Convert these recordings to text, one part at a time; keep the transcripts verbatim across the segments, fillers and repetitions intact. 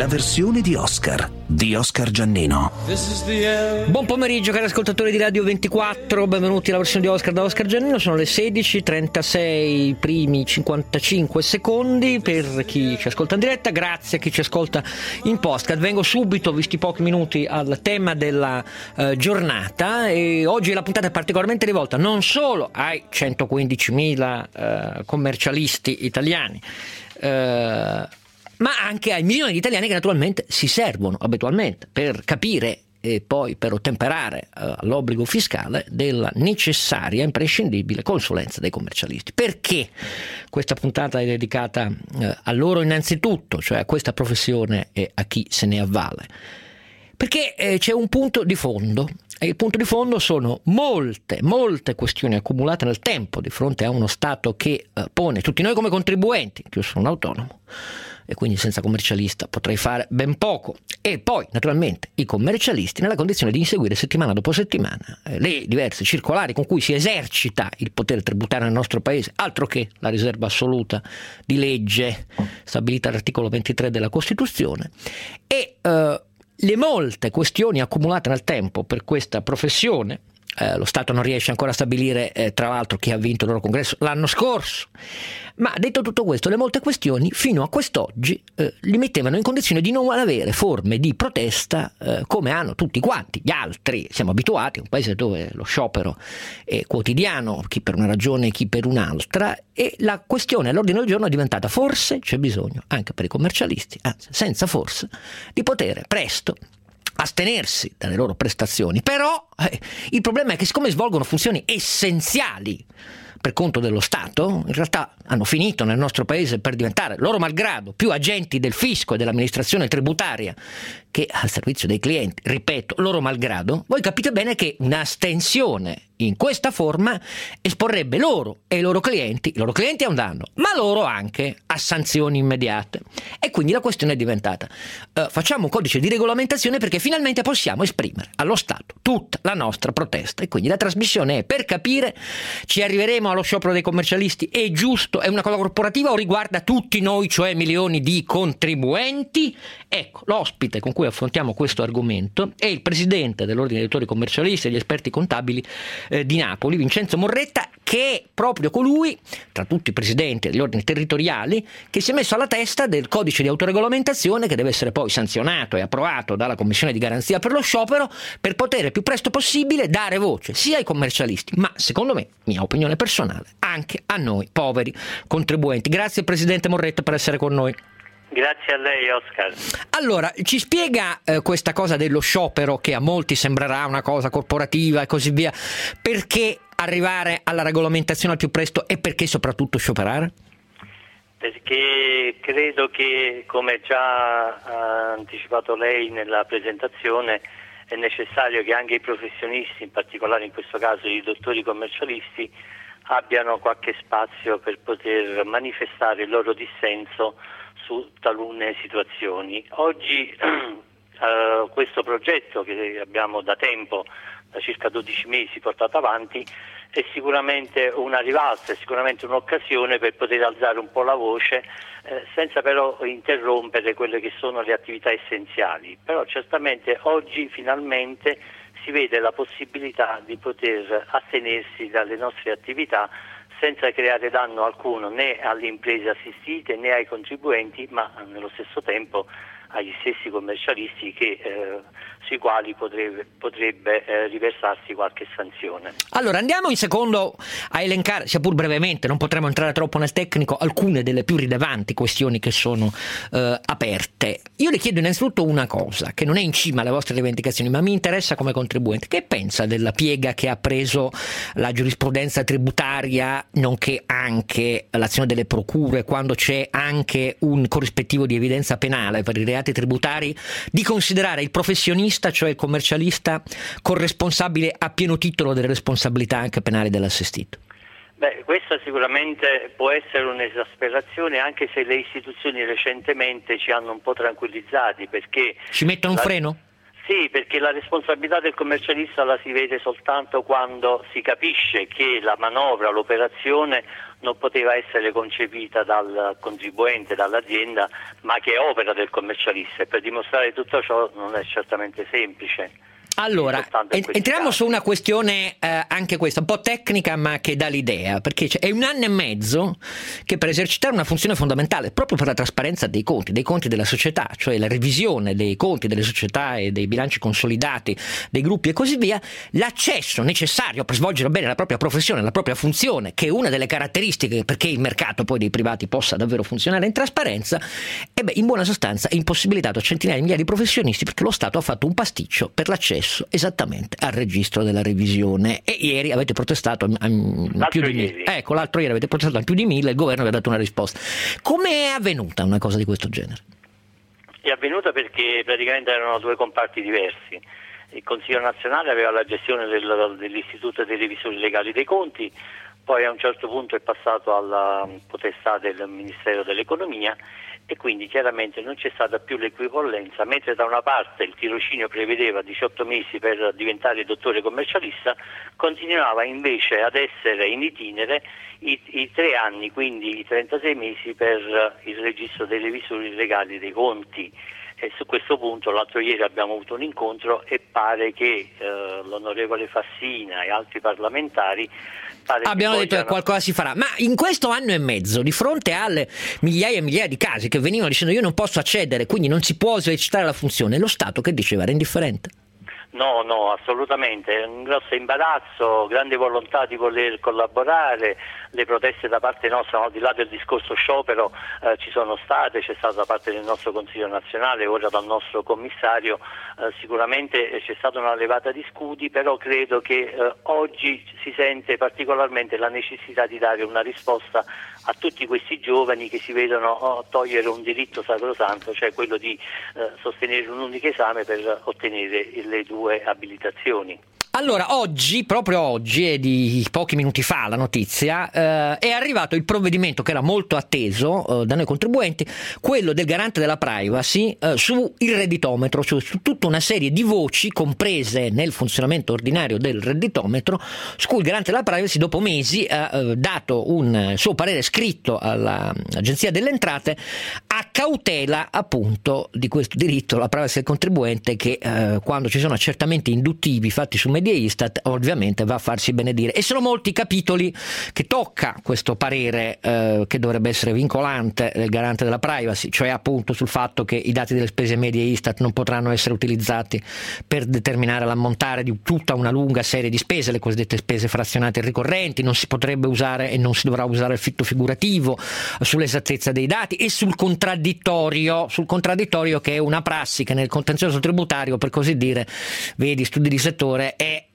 la versione di Oscar di Oscar Giannino. Buon pomeriggio cari ascoltatori di Radio ventiquattro, benvenuti alla versione di Oscar da Oscar Giannino. Sono le sedici e trentasei, primi cinquantacinque secondi per chi ci ascolta in diretta, grazie a chi ci ascolta in podcast. Vengo subito, visti pochi minuti, al tema della eh, giornata, e oggi la puntata è particolarmente rivolta non solo ai centoquindicimila eh, commercialisti italiani, eh, ma anche ai milioni di italiani che naturalmente si servono abitualmente per capire e poi per ottemperare uh, all'obbligo fiscale della necessaria, imprescindibile consulenza dei commercialisti. Perché questa puntata è dedicata uh, a loro innanzitutto, cioè a questa professione e a chi se ne avvale? Perché eh, c'è un punto di fondo, e il punto di fondo sono molte, molte questioni accumulate nel tempo di fronte a uno Stato che uh, pone tutti noi come contribuenti, io sono un autonomo, e quindi senza commercialista potrei fare ben poco, e poi naturalmente i commercialisti nella condizione di inseguire settimana dopo settimana eh, le diverse circolari con cui si esercita il potere tributario nel nostro paese, altro che la riserva assoluta di legge stabilita all'articolo ventitré della Costituzione, e eh, le molte questioni accumulate nel tempo per questa professione. Eh, lo Stato non riesce ancora a stabilire eh, tra l'altro chi ha vinto il loro congresso l'anno scorso, ma detto tutto questo, le molte questioni fino a quest'oggi eh, li mettevano in condizione di non avere forme di protesta eh, come hanno tutti quanti gli altri. Siamo abituati a un paese dove lo sciopero è quotidiano, chi per una ragione chi per un'altra, e la questione all'ordine del giorno è diventata: forse c'è bisogno anche per i commercialisti, anzi senza forse, di potere presto astenersi dalle loro prestazioni. Però eh, il problema è che siccome svolgono funzioni essenziali per conto dello Stato, in realtà hanno finito nel nostro paese per diventare, loro malgrado, più agenti del fisco e dell'amministrazione tributaria che al servizio dei clienti. Ripeto, loro malgrado. Voi capite bene che un'astensione in questa forma esporrebbe loro e i loro clienti, i loro clienti a un danno, ma loro anche a sanzioni immediate. E quindi la questione è diventata: eh, facciamo un codice di regolamentazione perché finalmente possiamo esprimere allo Stato tutta la nostra protesta. E quindi la trasmissione è per capire: ci arriveremo allo sciopero dei commercialisti? È giusto? È una cosa corporativa o riguarda tutti noi, cioè milioni di contribuenti? Ecco, l'ospite con cui affrontiamo questo argomento è il presidente dell'Ordine dei Dottori Commercialisti e degli Esperti Contabili eh, di Napoli, Vincenzo Morretta, che è proprio colui, tra tutti i presidenti degli ordini territoriali, che si è messo alla testa del codice di autoregolamentazione che deve essere poi sanzionato e approvato dalla Commissione di Garanzia per lo Sciopero, per poter il più presto possibile dare voce sia ai commercialisti, ma secondo me, mia opinione personale, anche a noi poveri contribuenti. Grazie Presidente Morretta per essere con noi. Grazie a lei Oscar. Allora, ci spiega eh, questa cosa dello sciopero, che a molti sembrerà una cosa corporativa e così via, perché arrivare alla regolamentazione al più presto e perché soprattutto scioperare? Perché credo che, come già ha anticipato lei nella presentazione, è necessario che anche i professionisti, in particolare in questo caso i dottori commercialisti, abbiano qualche spazio per poter manifestare il loro dissenso su talune situazioni. Oggi eh, questo progetto che abbiamo da tempo, da circa dodici mesi portato avanti, è sicuramente una rivalsa, è sicuramente un'occasione per poter alzare un po' la voce eh, senza però interrompere quelle che sono le attività essenziali. Però certamente oggi finalmente si vede la possibilità di poter astenersi dalle nostre attività senza creare danno alcuno né alle imprese assistite né ai contribuenti, ma nello stesso tempo agli stessi commercialisti che, eh, sui quali potrebbe, potrebbe eh, riversarsi qualche sanzione. Allora andiamo in secondo a elencare, sia pur brevemente, non potremo entrare troppo nel tecnico, alcune delle più rilevanti questioni che sono eh, aperte. Io le chiedo innanzitutto una cosa che non è in cima alle vostre rivendicazioni, ma mi interessa come contribuente. Che pensa della piega che ha preso la giurisprudenza tributaria, nonché anche l'azione delle procure, quando c'è anche un corrispettivo di evidenza penale per i reati tributari, di considerare il professionista, cioè il commercialista, corresponsabile a pieno titolo delle responsabilità anche penali dell'assistito? Beh, questa sicuramente può essere un'esasperazione, anche se le istituzioni recentemente ci hanno un po' tranquillizzati, perché ci mettono un la... freno? Sì, perché la responsabilità del commercialista la si vede soltanto quando si capisce che la manovra, l'operazione non poteva essere concepita dal contribuente, dall'azienda, ma che è opera del commercialista, e per dimostrare tutto ciò non è certamente semplice. Allora, entriamo casi. su una questione eh, anche questa, un po' tecnica ma che dà l'idea, perché è un anno e mezzo che per esercitare una funzione fondamentale proprio per la trasparenza dei conti, dei conti della società, cioè la revisione dei conti delle società e dei bilanci consolidati dei gruppi e così via, l'accesso necessario per svolgere bene la propria professione, la propria funzione, che è una delle caratteristiche perché il mercato poi dei privati possa davvero funzionare in trasparenza, e beh, in buona sostanza è impossibilitato a centinaia di migliaia di professionisti perché lo Stato ha fatto un pasticcio per l'accesso esattamente al registro della revisione, e ieri avete protestato a, a più di mille. Ecco, l'altro ieri avete protestato a più di mille e il governo vi ha dato una risposta. Come è avvenuta una cosa di questo genere? È avvenuta perché praticamente erano due comparti diversi. Il Consiglio nazionale aveva la gestione del, dell'Istituto dei revisori legali dei conti, poi a un certo punto è passato alla potestà del Ministero dell'Economia, e quindi chiaramente non c'è stata più l'equipollenza. Mentre da una parte il tirocinio prevedeva diciotto mesi per diventare dottore commercialista, continuava invece ad essere in itinere i, i tre anni, quindi i trentasei mesi per il registro dei revisori legali dei conti. E su questo punto l'altro ieri abbiamo avuto un incontro e pare che eh, l'onorevole Fassina e altri parlamentari pare abbiamo che detto vogliano... che qualcosa si farà, ma in questo anno e mezzo, di fronte alle migliaia e migliaia di casi che venivano dicendo io non posso accedere, quindi non si può esercitare la funzione, lo Stato che diceva era indifferente? No, no, assolutamente, un grosso imbarazzo, grande volontà di voler collaborare, le proteste da parte nostra, no, al di là del discorso sciopero, eh, ci sono state, c'è stata da parte del nostro Consiglio nazionale, ora dal nostro commissario, eh, sicuramente c'è stata una levata di scudi, però credo che eh, oggi si sente particolarmente la necessità di dare una risposta a tutti questi giovani che si vedono oh, togliere un diritto sacrosanto, cioè quello di eh, sostenere un unico esame per ottenere le due abilitazioni. Allora, oggi, proprio oggi, è di pochi minuti fa la notizia, eh, è arrivato il provvedimento che era molto atteso eh, da noi contribuenti, quello del garante della privacy eh, sul redditometro, cioè su tutta una serie di voci comprese nel funzionamento ordinario del redditometro, su cui il garante della privacy dopo mesi ha eh, dato un suo parere scritto all'Agenzia delle Entrate a cautela appunto di questo diritto alla privacy del contribuente che eh, quando ci sono accertamenti induttivi fatti su Media Istat ovviamente va a farsi benedire, e sono molti i capitoli che tocca questo parere eh, che dovrebbe essere vincolante del garante della privacy, cioè appunto sul fatto che i dati delle spese medie Istat non potranno essere utilizzati per determinare l'ammontare di tutta una lunga serie di spese, le cosiddette spese frazionate e ricorrenti, non si potrebbe usare e non si dovrà usare il fitto figurativo, sull'esattezza dei dati e sul contraddittorio, sul contraddittorio che è una prassi che nel contenzioso tributario, per così dire, vedi studi di settore, è uh,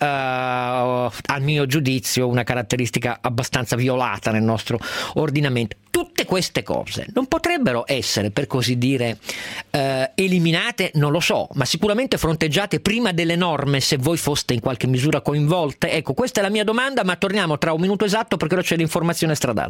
a mio giudizio una caratteristica abbastanza violata nel nostro ordinamento. Tutte queste cose non potrebbero essere, per così dire, eh, eliminate, non lo so, ma sicuramente fronteggiate prima delle norme se voi foste in qualche misura coinvolte? Ecco, questa è la mia domanda, ma torniamo tra un minuto esatto perché ora c'è l'informazione stradale.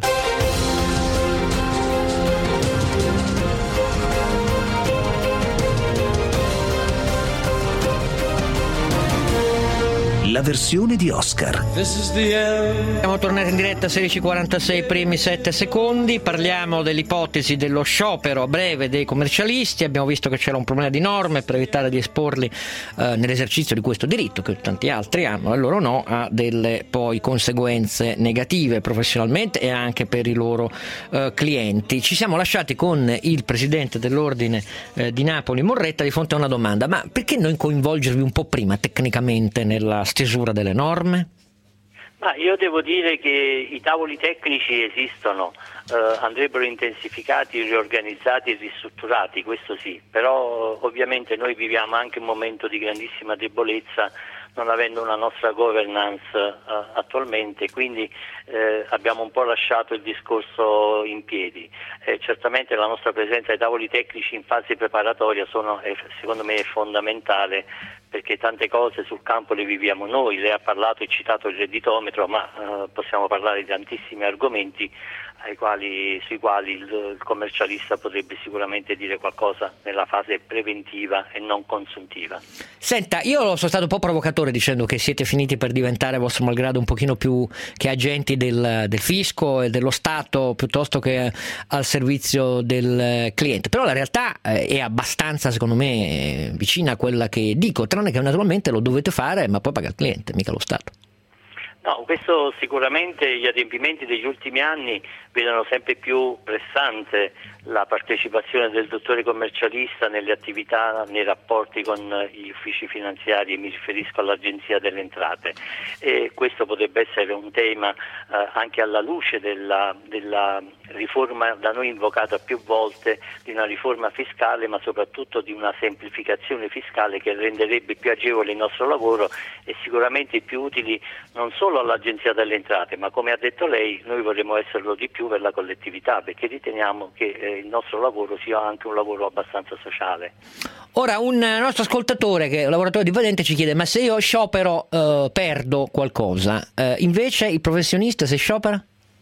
La versione di Oscar. Siamo tornati in diretta sedici e quarantasei, primi sette secondi. Parliamo dell'ipotesi dello sciopero a breve dei commercialisti. Abbiamo visto che c'era un problema di norme per evitare di esporli eh, nell'esercizio di questo diritto che tanti altri hanno, e loro no, ha delle poi conseguenze negative professionalmente e anche per i loro eh, clienti. Ci siamo lasciati con il presidente dell'ordine eh, di Napoli, Morretta, di fronte a una domanda: ma perché non coinvolgervi un po' prima tecnicamente nella stesura delle norme? Ma io devo dire che i tavoli tecnici esistono, eh, andrebbero intensificati, riorganizzati e ristrutturati, questo sì, però ovviamente noi viviamo anche un momento di grandissima debolezza non avendo una nostra governance eh, attualmente, quindi eh, abbiamo un po' lasciato il discorso in piedi. Eh, certamente la nostra presenza ai tavoli tecnici in fase preparatoria sono, eh, secondo me è fondamentale perché tante cose sul campo le viviamo noi. Lei ha parlato e citato il redditometro, ma eh, possiamo parlare di tantissimi argomenti ai quali, sui quali il, il commercialista potrebbe sicuramente dire qualcosa nella fase preventiva e non consuntiva. Senta, io sono stato un po' provocatore dicendo che siete finiti per diventare, a vostro malgrado, un pochino più che agenti del, del fisco e dello Stato piuttosto che al servizio del cliente, però la realtà è abbastanza, secondo me, vicina a quella che dico, tranne che naturalmente lo dovete fare, ma poi paga il cliente, mica lo Stato. No, questo sicuramente, gli adempimenti degli ultimi anni vedono sempre più pressante la partecipazione del dottore commercialista nelle attività, nei rapporti con gli uffici finanziari, e mi riferisco all'Agenzia delle Entrate, e questo potrebbe essere un tema eh, anche alla luce della, della riforma da noi invocata più volte, di una riforma fiscale, ma soprattutto di una semplificazione fiscale che renderebbe più agevole il nostro lavoro e sicuramente più utili non solo all'Agenzia delle Entrate, ma come ha detto lei, noi vorremmo esserlo di più per la collettività, perché riteniamo che eh, il nostro lavoro sia anche un lavoro abbastanza sociale. Ora, un nostro ascoltatore che è un lavoratore dipendente ci chiede: ma se io sciopero eh, perdo qualcosa, eh, invece il professionista se sciopera?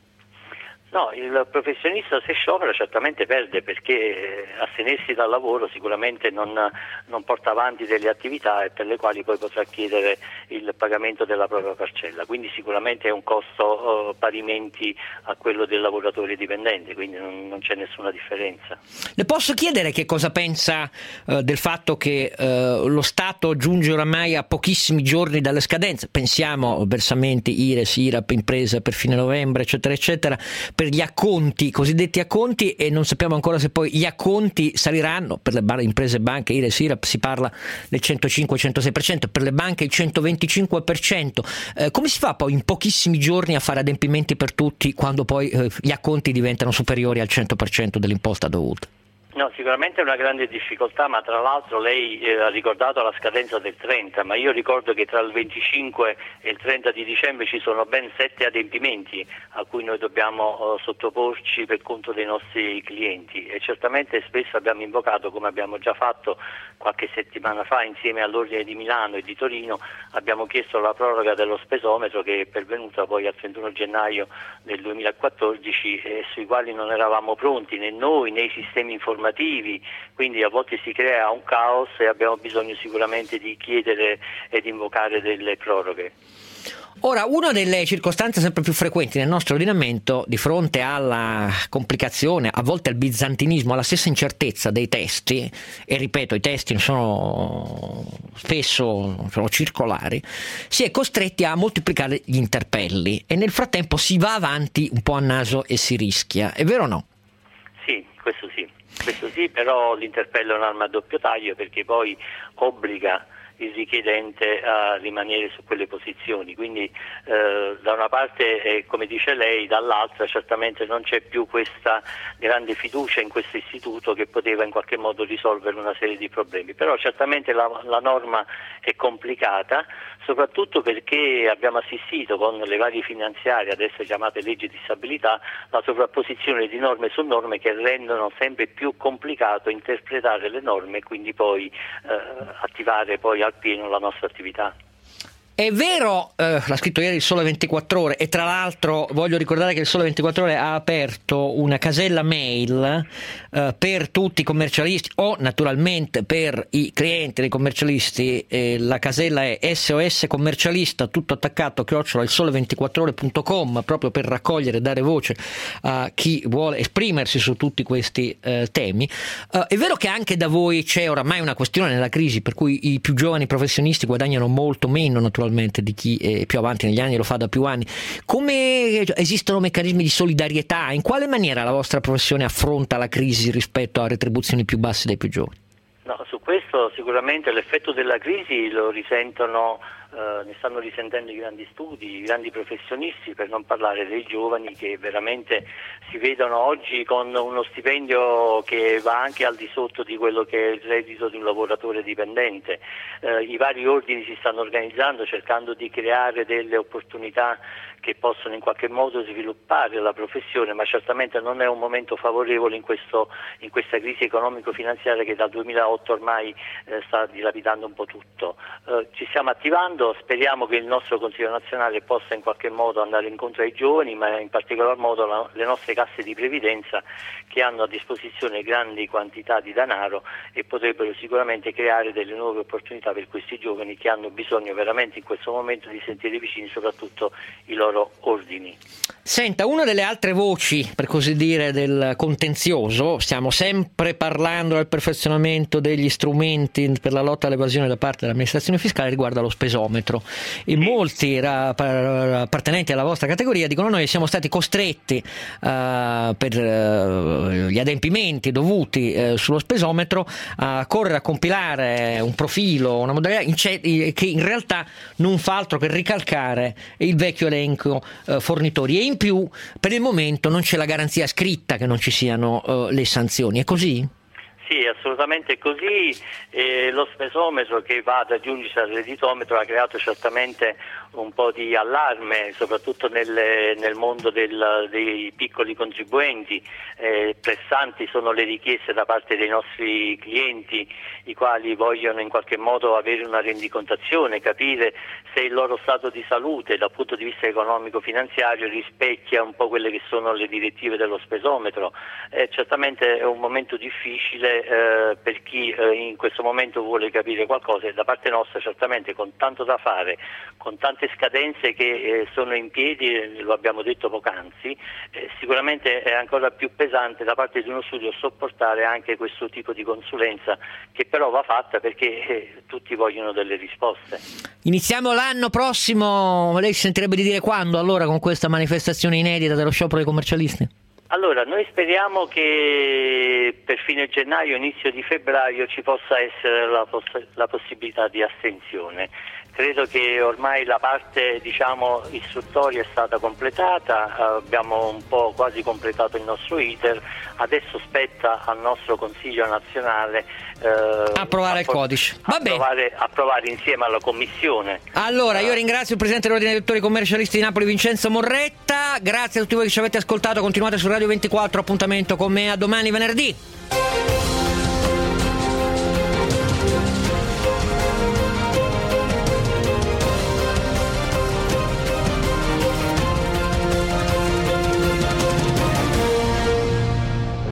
No, il professionista se sciopera certamente perde, perché astenersi dal lavoro sicuramente non, non porta avanti delle attività e per le quali poi potrà chiedere il pagamento della propria parcella, quindi sicuramente è un costo uh, parimenti a quello del lavoratore dipendente, quindi non, non c'è nessuna differenza. Le posso chiedere che cosa pensa uh, del fatto che uh, lo Stato giunge oramai a pochissimi giorni dalle scadenze? Pensiamo a versamenti I R E S, I R A P, impresa per fine novembre, eccetera eccetera, per gli acconti, cosiddetti acconti, e non sappiamo ancora se poi gli acconti saliranno. Per le bar- imprese, banche, I R E S, I R A P si parla del centocinque centosei per cento, per le banche il centoventicinque per cento. Eh, come si fa poi in pochissimi giorni a fare adempimenti per tutti quando poi eh, gli acconti diventano superiori al cento per cento dell'imposta dovuta? No, sicuramente è una grande difficoltà, ma tra l'altro lei eh, ha ricordato la scadenza del trenta, ma io ricordo che tra il venticinque e il trenta di dicembre ci sono ben sette adempimenti a cui noi dobbiamo eh, sottoporci per conto dei nostri clienti, e certamente spesso abbiamo invocato, come abbiamo già fatto qualche settimana fa insieme all'Ordine di Milano e di Torino, abbiamo chiesto la proroga dello spesometro, che è pervenuta poi al trentuno gennaio del duemilaquattordici, e sui quali non eravamo pronti né noi né i sistemi informativi. Quindi a volte si crea un caos e abbiamo bisogno sicuramente di chiedere ed invocare delle proroghe. Ora, una delle circostanze sempre più frequenti nel nostro ordinamento, di fronte alla complicazione, a volte al bizantinismo, alla stessa incertezza dei testi, e ripeto, i testi sono spesso sono circolari, si è costretti a moltiplicare gli interpelli e nel frattempo si va avanti un po' a naso e si rischia. È vero o no? Sì, questo sì. Questo sì, però l'interpello è un'arma a doppio taglio, perché poi obbliga il richiedente a rimanere su quelle posizioni, quindi eh, da una parte, eh, come dice lei, dall'altra certamente non c'è più questa grande fiducia in questo istituto che poteva in qualche modo risolvere una serie di problemi, però certamente la, la norma è complicata, soprattutto perché abbiamo assistito con le varie finanziarie, adesso chiamate leggi di stabilità, la sovrapposizione di norme su norme che rendono sempre più complicato interpretare le norme e quindi poi eh, attivare poi al pieno la nostra attività. È vero, eh, l'ha scritto ieri il Sole ventiquattro Ore, e tra l'altro voglio ricordare che il Sole ventiquattro Ore ha aperto una casella mail eh, per tutti i commercialisti, o naturalmente per i clienti dei commercialisti. Eh, la casella è S O S commercialista, tutto attaccato, chiocciola il sole ventiquattro ore punto com, proprio per raccogliere e dare voce a chi vuole esprimersi su tutti questi eh, temi. Eh, è vero che anche da voi c'è oramai una questione nella crisi per cui i più giovani professionisti guadagnano molto meno, naturalmente, di chi è più avanti negli anni, lo fa da più anni. Come esistono meccanismi di solidarietà? In quale maniera la vostra professione affronta la crisi rispetto a retribuzioni più basse dei più giovani? No, su questo sicuramente l'effetto della crisi lo risentono, eh, ne stanno risentendo i grandi studi, i grandi professionisti, per non parlare dei giovani che veramente si vedono oggi con uno stipendio che va anche al di sotto di quello che è il reddito di un lavoratore dipendente. Eh, i vari ordini si stanno organizzando cercando di creare delle opportunità che possono in qualche modo sviluppare la professione, ma certamente non è un momento favorevole in, questo, in questa crisi economico-finanziaria che dal duemilaotto ormai eh, sta dilapidando un po' tutto. Eh, ci stiamo attivando, speriamo che il nostro Consiglio nazionale possa in qualche modo andare incontro ai giovani, ma in particolar modo la, le nostre casse di previdenza, che hanno a disposizione grandi quantità di denaro e potrebbero sicuramente creare delle nuove opportunità per questi giovani che hanno bisogno veramente in questo momento di sentire vicini soprattutto i loro ordini. Senta, una delle altre voci, per così dire, del contenzioso, stiamo sempre parlando del perfezionamento degli strumenti per la lotta all'evasione da parte dell'amministrazione fiscale, riguarda lo spesometro, e molti ra- appartenenti alla vostra categoria dicono: noi siamo stati costretti uh, per uh, gli adempimenti dovuti uh, sullo spesometro a correre a compilare un profilo, una modalità in ce- che in realtà non fa altro che ricalcare il vecchio elenco uh, fornitori, e in più per il momento non c'è la garanzia scritta che non ci siano uh, le sanzioni. È così? Sì, assolutamente così. Eh, lo spesometro che va ad aggiungersi al redditometro ha creato certamente un po' di allarme, soprattutto nel, nel mondo del, dei piccoli contribuenti. Eh, pressanti sono le richieste da parte dei nostri clienti, i quali vogliono in qualche modo avere una rendicontazione, capire se il loro stato di salute dal punto di vista economico-finanziario rispecchia un po' quelle che sono le direttive dello spesometro. Eh, certamente è un momento difficile eh, per chi eh, in questo momento vuole capire qualcosa, e da parte nostra certamente con tanto da fare, con tante scadenze che eh, sono in piedi, lo abbiamo detto poc'anzi, eh, sicuramente è ancora più pesante da parte di uno studio sopportare anche questo tipo di consulenza, che però va fatta perché eh, tutti vogliono delle risposte. Iniziamo l'anno prossimo, lei si sentirebbe di dire quando allora, con questa manifestazione inedita dello sciopero dei commercialisti? Allora, noi speriamo che per fine gennaio, inizio di febbraio ci possa essere la, poss- la possibilità di astensione. Credo che ormai la parte, diciamo, istruttoria è stata completata, abbiamo un po' quasi completato il nostro iter, adesso spetta al nostro Consiglio nazionale eh, approvare il codice. Va approvare, approvare insieme alla Commissione. Allora, io ringrazio il Presidente dell'Ordine dei Dottori Commercialisti di Napoli, Vincenzo Morretta, grazie a tutti voi che ci avete ascoltato, continuate su Radio ventiquattro, appuntamento con me a domani venerdì.